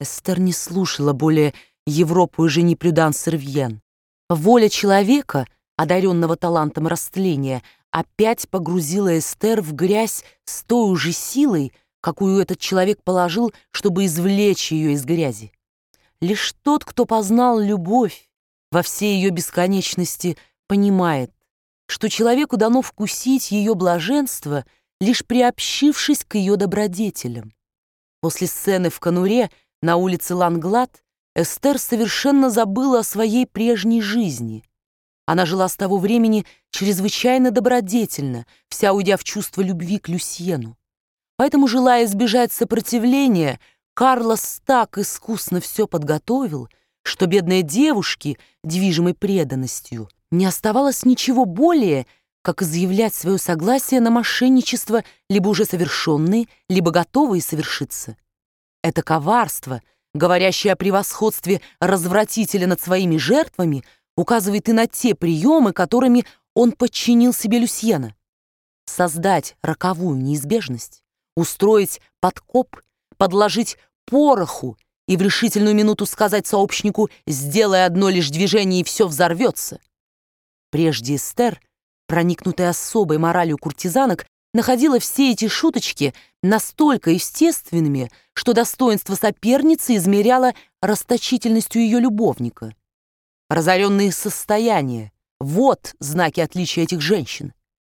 Эстер не слушала более Европу и Жени Прюдан-Сервьен. Воля человека, одаренного талантом растления, опять погрузила Эстер в грязь с той же силой, какую этот человек положил, чтобы извлечь ее из грязи. Лишь тот, кто познал любовь во всей ее бесконечности, понимает, что человеку дано вкусить ее блаженство, лишь приобщившись к ее добродетелям. После сцены в конуре на улице Ланглад Эстер совершенно забыла о своей прежней жизни. Она жила с того времени чрезвычайно добродетельно, вся уйдя в чувство любви к Люсьену. Поэтому, желая избежать сопротивления, Карлос так искусно все подготовил, что бедной девушке, движимой преданностью, не оставалось ничего более, как изъявлять свое согласие на мошенничество, либо уже совершенные, либо готовые совершиться. Это коварство, говорящее о превосходстве развратителя над своими жертвами, указывает и на те приемы, которыми он подчинил себе Люсьена. Создать роковую неизбежность, устроить подкоп, подложить пороху и в решительную минуту сказать сообщнику: «Сделай одно лишь движение, и все взорвется». Прежде Эстер, проникнутая особой моралью куртизанок, находила все эти шуточки настолько естественными, что достоинство соперницы измеряло расточительностью ее любовника. Разоренные состояния — вот знаки отличия этих женщин.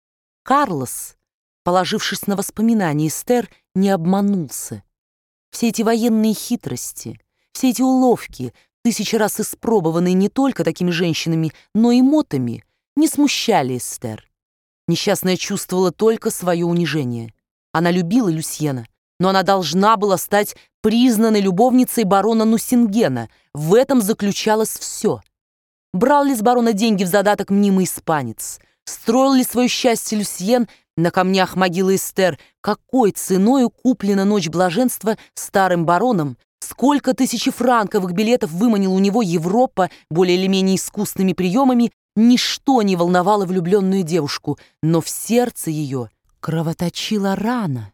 Карлос, положившись на воспоминания Эстер, не обманулся. Все эти военные хитрости, все эти уловки, тысячи раз испробованные не только такими женщинами, но и мотами, не смущали Эстер. Несчастная чувствовала только свое унижение. Она любила Люсьена, но она должна была стать признанной любовницей барона Нусингена. В этом заключалось все. Брал ли с барона деньги в задаток мнимый испанец? Строил ли свое счастье Люсьен на камнях могилы Эстер? Какой ценою куплена ночь блаженства старым бароном? Сколько тысячи франковых билетов выманила у него Европа более или менее искусными приемами? Ничто не волновало влюбленную девушку, но в сердце ее кровоточила рана.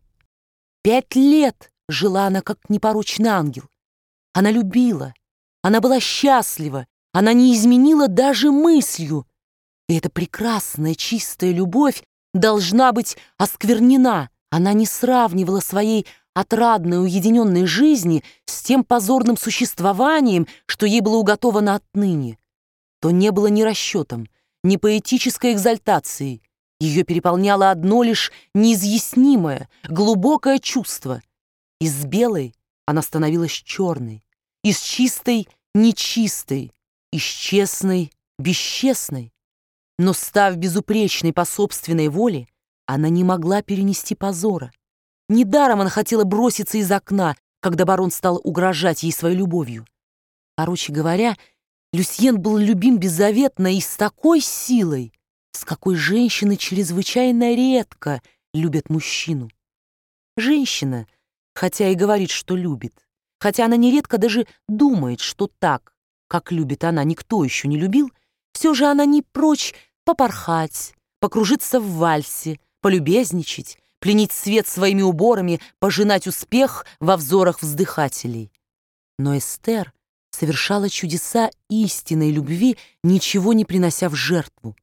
5 лет жила она, как непорочный ангел. Она любила, она была счастлива, она не изменила даже мыслью. И эта прекрасная, чистая любовь должна быть осквернена. Она не сравнивала своей отрадной, уединенной жизни с тем позорным существованием, что ей было уготовано отныне. То не было ни расчетом, ни поэтической экзальтацией. Ее переполняло одно лишь неизъяснимое, глубокое чувство. Из белой она становилась черной, из чистой — нечистой, из честной — бесчестной. Но, став безупречной по собственной воле, она не могла перенести позора. Недаром она хотела броситься из окна, когда барон стал угрожать ей своей любовью. Короче говоря, Люсьен был любим беззаветно и с такой силой, с какой женщины чрезвычайно редко любят мужчину. Женщина, хотя и говорит, что любит, хотя она нередко даже думает, что так, как любит она, никто еще не любил, все же она не прочь попорхать, покружиться в вальсе, полюбезничать, пленить свет своими уборами, пожинать успех во взорах вздыхателей. Но Эстер совершала чудеса истинной любви, ничего не принося в жертву.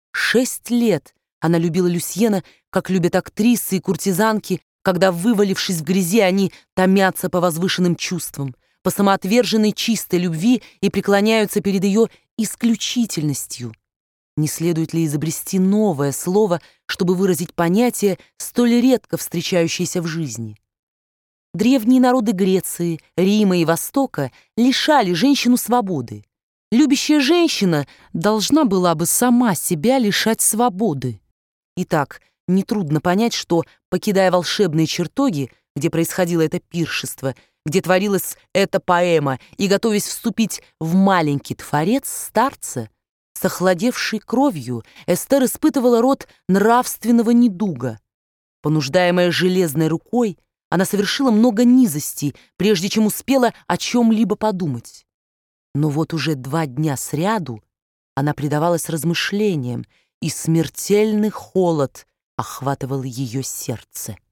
6 лет она любила Люсьена, как любят актрисы и куртизанки, когда, вывалившись в грязи, они томятся по возвышенным чувствам, по самоотверженной чистой любви и преклоняются перед ее исключительностью. Не следует ли изобрести новое слово, чтобы выразить понятие, столь редко встречающееся в жизни? Древние народы Греции, Рима и Востока лишали женщину свободы. Любящая женщина должна была бы сама себя лишать свободы. Итак, нетрудно понять, что, покидая волшебные чертоги, где происходило это пиршество, где творилась эта поэма, и готовясь вступить в маленький творец старца, с охладевшей кровью, Эстер испытывала род нравственного недуга. Понуждаемая железной рукой, она совершила много низостей, прежде чем успела о чем-либо подумать. Но вот уже 2 дня сряду она предавалась размышлениям, и смертельный холод охватывал ее сердце.